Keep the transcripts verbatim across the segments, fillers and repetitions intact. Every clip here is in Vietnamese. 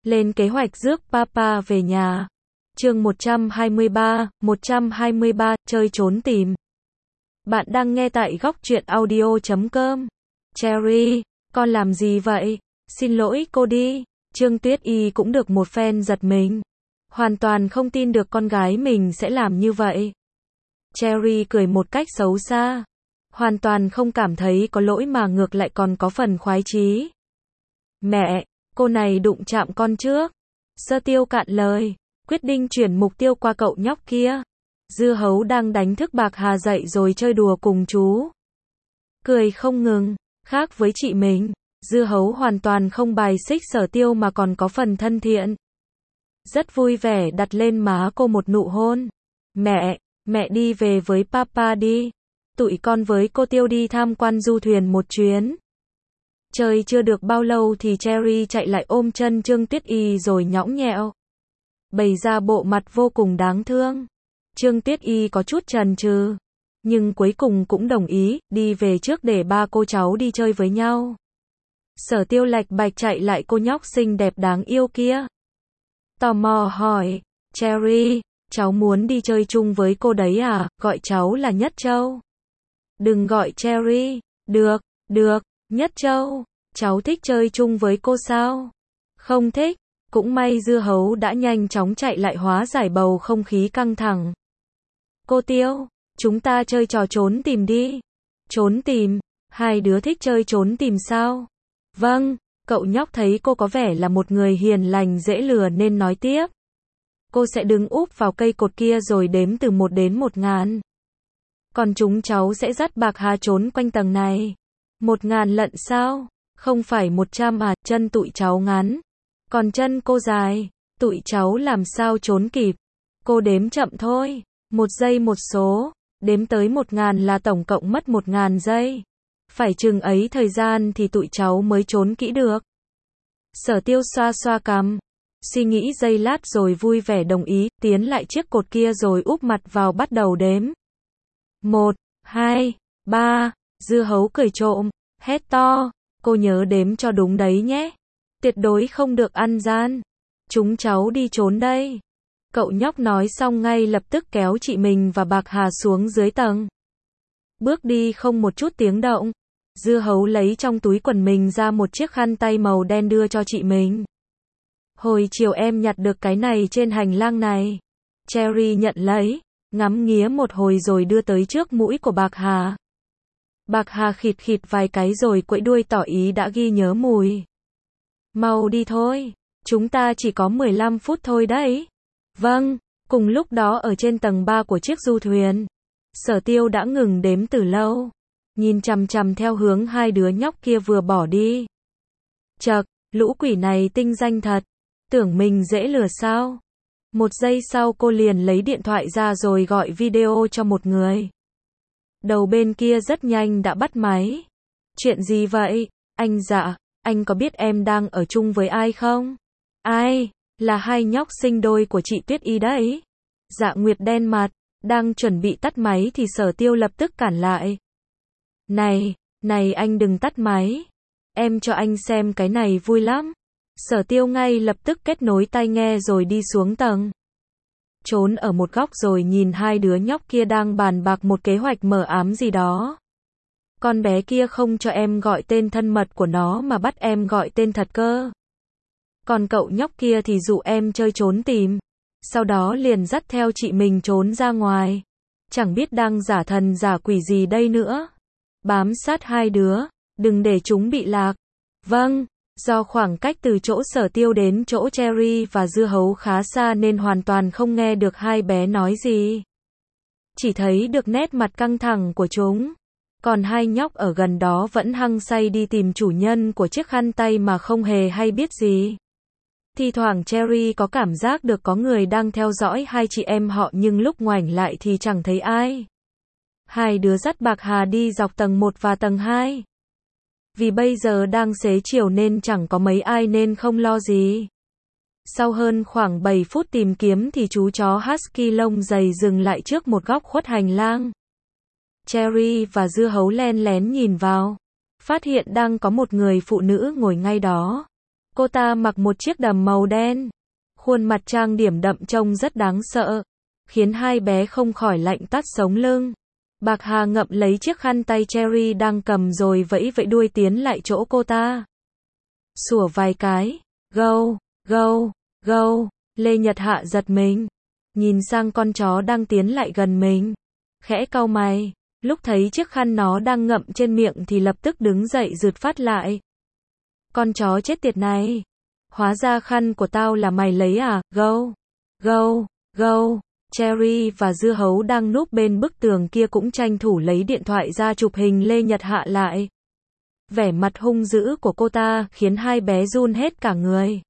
Lên kế hoạch rước Papa về nhà. Chương một trăm hai mươi ba, một trăm hai mươi ba, chơi trốn tìm. Bạn đang nghe tại góc truyện audio chấm com. Cherry, con làm gì vậy? Xin lỗi cô đi. Trương Tuyết Y cũng được một phen giật mình. Hoàn toàn không tin được con gái mình sẽ làm như vậy. Cherry cười một cách xấu xa. Hoàn toàn không cảm thấy có lỗi mà ngược lại còn có phần khoái chí. Mẹ, cô này đụng chạm con trước. Sơ Tiêu cạn lời, quyết định chuyển mục tiêu qua cậu nhóc kia. Dưa hấu đang đánh thức Bạc Hà dậy rồi chơi đùa cùng chú. Cười không ngừng, khác với chị mình, Dưa hấu hoàn toàn không bài xích Sở Tiêu mà còn có phần thân thiện. Rất vui vẻ đặt lên má cô một nụ hôn. Mẹ, mẹ đi về với Papa đi. Tụi con với cô Tiêu đi tham quan du thuyền một chuyến. Chơi chưa được bao lâu thì Cherry chạy lại ôm chân Trương Tuyết Y rồi nhõng nhẽo. Bày ra bộ mặt vô cùng đáng thương. Trương Tuyết Y có chút chần chừ, nhưng cuối cùng cũng đồng ý, đi về trước để ba cô cháu đi chơi với nhau. Sở Tiêu lạch bạch chạy lại cô nhóc xinh đẹp đáng yêu kia. Tò mò hỏi, Cherry, cháu muốn đi chơi chung với cô đấy à, gọi cháu là Nhất Châu. Đừng gọi Cherry, được, được, Nhất Châu, cháu thích chơi chung với cô sao? Không thích, cũng may Dưa hấu đã nhanh chóng chạy lại hóa giải bầu không khí căng thẳng. Cô Tiêu, chúng ta chơi trò trốn tìm đi. Trốn tìm, hai đứa thích chơi trốn tìm sao? Vâng, cậu nhóc thấy cô có vẻ là một người hiền lành dễ lừa nên nói tiếp. Cô sẽ đứng úp vào cây cột kia rồi đếm từ một đến một ngàn. Còn chúng cháu sẽ dắt Bạc Hà trốn quanh tầng này. Một ngàn lận sao? Không phải một trăm à, chân tụi cháu ngắn. Còn chân cô dài, tụi cháu làm sao trốn kịp. Cô đếm chậm thôi, một giây một số, đếm tới một ngàn là tổng cộng mất một ngàn giây. Phải chừng ấy thời gian thì tụi cháu mới trốn kỹ được. Sở Tiêu xoa xoa cằm, suy nghĩ giây lát rồi vui vẻ đồng ý, tiến lại chiếc cột kia rồi úp mặt vào bắt đầu đếm. Một, hai, ba, Dưa hấu cười trộm, hét to, cô nhớ đếm cho đúng đấy nhé. Tuyệt đối không được ăn gian. Chúng cháu đi trốn đây. Cậu nhóc nói xong ngay lập tức kéo chị mình và Bạc Hà xuống dưới tầng. Bước đi không một chút tiếng động. Dưa hấu lấy trong túi quần mình ra một chiếc khăn tay màu đen đưa cho chị mình. Hồi chiều em nhặt được cái này trên hành lang này. Cherry nhận lấy, ngắm nghía một hồi rồi đưa tới trước mũi của Bạc Hà. Bạc Hà khịt khịt vài cái rồi quẫy đuôi tỏ ý đã ghi nhớ mùi. Mau đi thôi, chúng ta chỉ có mười lăm phút thôi đấy. Vâng, cùng lúc đó ở trên tầng ba của chiếc du thuyền, Sở Tiêu đã ngừng đếm từ lâu, nhìn chằm chằm theo hướng hai đứa nhóc kia vừa bỏ đi. Chậc, lũ quỷ này tinh danh thật, tưởng mình dễ lừa sao? Một giây sau cô liền lấy điện thoại ra rồi gọi video cho một người. Đầu bên kia rất nhanh đã bắt máy. Chuyện gì vậy? Anh dạ, anh có biết em đang ở chung với ai không? Ai? Là hai nhóc sinh đôi của chị Tuyết Y đấy. Dạ Nguyệt đen mặt, đang chuẩn bị tắt máy thì Sở Tiêu lập tức cản lại. Này, này anh đừng tắt máy. Em cho anh xem cái này vui lắm. Sở Tiêu ngay lập tức kết nối tai nghe rồi đi xuống tầng. Trốn ở một góc rồi nhìn hai đứa nhóc kia đang bàn bạc một kế hoạch mờ ám gì đó. Con bé kia không cho em gọi tên thân mật của nó mà bắt em gọi tên thật cơ. Còn cậu nhóc kia thì dụ em chơi trốn tìm. Sau đó liền dắt theo chị mình trốn ra ngoài. Chẳng biết đang giả thần giả quỷ gì đây nữa. Bám sát hai đứa, đừng để chúng bị lạc. Vâng, do khoảng cách từ chỗ Sở Tiêu đến chỗ Cherry và Dưa hấu khá xa nên hoàn toàn không nghe được hai bé nói gì. Chỉ thấy được nét mặt căng thẳng của chúng. Còn hai nhóc ở gần đó vẫn hăng say đi tìm chủ nhân của chiếc khăn tay mà không hề hay biết gì. Thi thoảng Cherry có cảm giác được có người đang theo dõi hai chị em họ nhưng lúc ngoảnh lại thì chẳng thấy ai. Hai đứa dắt Bạc Hà đi dọc tầng một và tầng hai. Vì bây giờ đang xế chiều nên chẳng có mấy ai nên không lo gì. Sau hơn khoảng bảy phút tìm kiếm thì chú chó Husky lông dày dừng lại trước một góc khuất hành lang. Cherry và Dưa hấu len lén nhìn vào. Phát hiện đang có một người phụ nữ ngồi ngay đó. Cô ta mặc một chiếc đầm màu đen. Khuôn mặt trang điểm đậm trông rất đáng sợ, khiến hai bé không khỏi lạnh toát sống lưng. Bạc Hà ngậm lấy chiếc khăn tay Cherry đang cầm rồi vẫy vẫy đuôi tiến lại chỗ cô ta. Sủa vài cái. Gâu, gâu, gâu. Lê Nhật Hạ giật mình. Nhìn sang con chó đang tiến lại gần mình. Khẽ cau mày. Lúc thấy chiếc khăn nó đang ngậm trên miệng thì lập tức đứng dậy rượt phát lại. Con chó chết tiệt này. Hóa ra khăn của tao là mày lấy à? Gâu, gâu, gâu. Cherry và Dưa Hấu đang núp bên bức tường kia cũng tranh thủ lấy điện thoại ra chụp hình Lê Nhật Hạ lại. Vẻ mặt hung dữ của cô ta khiến hai bé run hết cả người.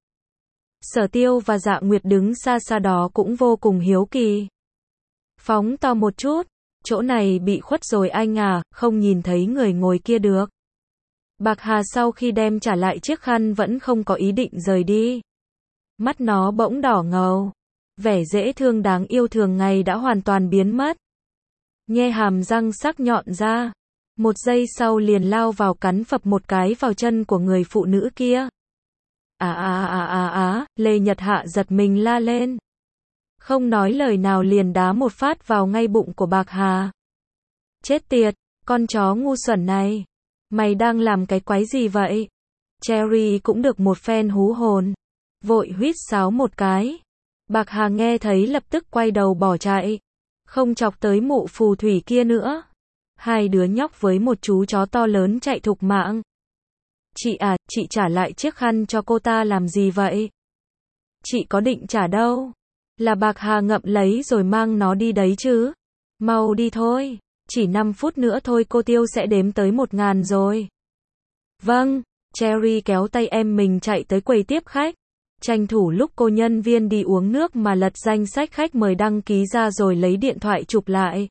Sở Tiêu và Dạ Nguyệt đứng xa xa đó cũng vô cùng hiếu kỳ. Phóng to một chút, chỗ này bị khuất rồi anh à, không nhìn thấy người ngồi kia được. Bạc Hà sau khi đem trả lại chiếc khăn vẫn không có ý định rời đi. Mắt nó bỗng đỏ ngầu. Vẻ dễ thương đáng yêu thường ngày đã hoàn toàn biến mất. Nhe hàm răng sắc nhọn ra. Một giây sau liền lao vào cắn phập một cái vào chân của người phụ nữ kia. À à à à à, Lê Nhật Hạ giật mình la lên. Không nói lời nào liền đá một phát vào ngay bụng của Bạc Hà. Chết tiệt, con chó ngu xuẩn này. Mày đang làm cái quái gì vậy? Cherry cũng được một phen hú hồn. Vội huýt sáo một cái. Bạc Hà nghe thấy lập tức quay đầu bỏ chạy. Không chọc tới mụ phù thủy kia nữa. Hai đứa nhóc với một chú chó to lớn chạy thục mạng. Chị à, chị trả lại chiếc khăn cho cô ta làm gì vậy? Chị có định trả đâu. Là Bạc Hà ngậm lấy rồi mang nó đi đấy chứ. Mau đi thôi. Chỉ năm phút nữa thôi cô Tiêu sẽ đếm tới một ngàn rồi. Vâng. Cherry kéo tay em mình chạy tới quầy tiếp khách. Tranh thủ lúc cô nhân viên đi uống nước mà lật danh sách khách mời đăng ký ra rồi lấy điện thoại chụp lại.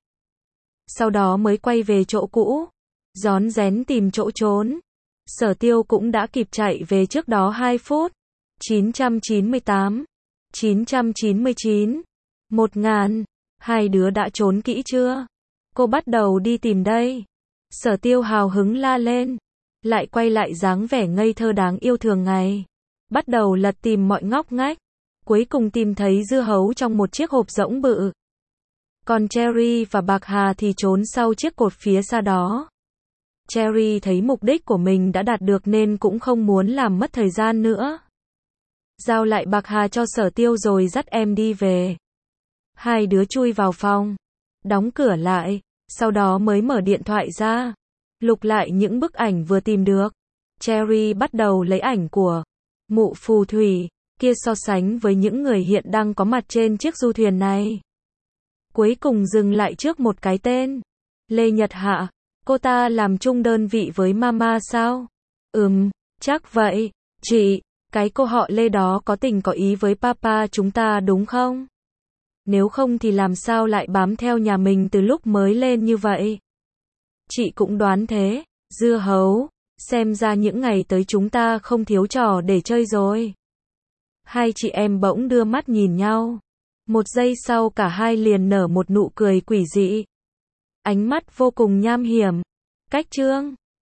Sau đó mới quay về chỗ cũ. Rón rén tìm chỗ trốn. Sở Tiêu cũng đã kịp chạy về trước đó hai phút. chín trăm chín mươi tám. chín trăm chín mươi chín. một ngàn. Hai đứa đã trốn kỹ chưa? Cô bắt đầu đi tìm đây. Sở Tiêu hào hứng la lên. Lại quay lại dáng vẻ ngây thơ đáng yêu thường ngày. Bắt đầu lật tìm mọi ngóc ngách. Cuối cùng tìm thấy Dưa Hấu trong một chiếc hộp rỗng bự. Còn Cherry và Bạc Hà thì trốn sau chiếc cột phía xa đó. Cherry thấy mục đích của mình đã đạt được nên cũng không muốn làm mất thời gian nữa. Giao lại Bạc Hà cho Sở Tiêu rồi dắt em đi về. Hai đứa chui vào phòng. Đóng cửa lại. Sau đó mới mở điện thoại ra. Lục lại những bức ảnh vừa tìm được. Cherry bắt đầu lấy ảnh của mụ phù thủy kia so sánh với những người hiện đang có mặt trên chiếc du thuyền này. Cuối cùng dừng lại trước một cái tên. Lê Nhật Hạ. Cô ta làm chung đơn vị với Mama sao? Ừm, chắc vậy. Chị, cái cô họ Lê đó có tình có ý với Papa chúng ta đúng không? Nếu không thì làm sao lại bám theo nhà mình từ lúc mới lên như vậy? Chị cũng đoán thế. Dưa Hấu. Xem ra những ngày tới chúng ta không thiếu trò để chơi rồi. Hai chị em bỗng đưa mắt nhìn nhau. Một giây sau cả hai liền nở một nụ cười quỷ dị. Ánh mắt vô cùng nham hiểm. Cách chương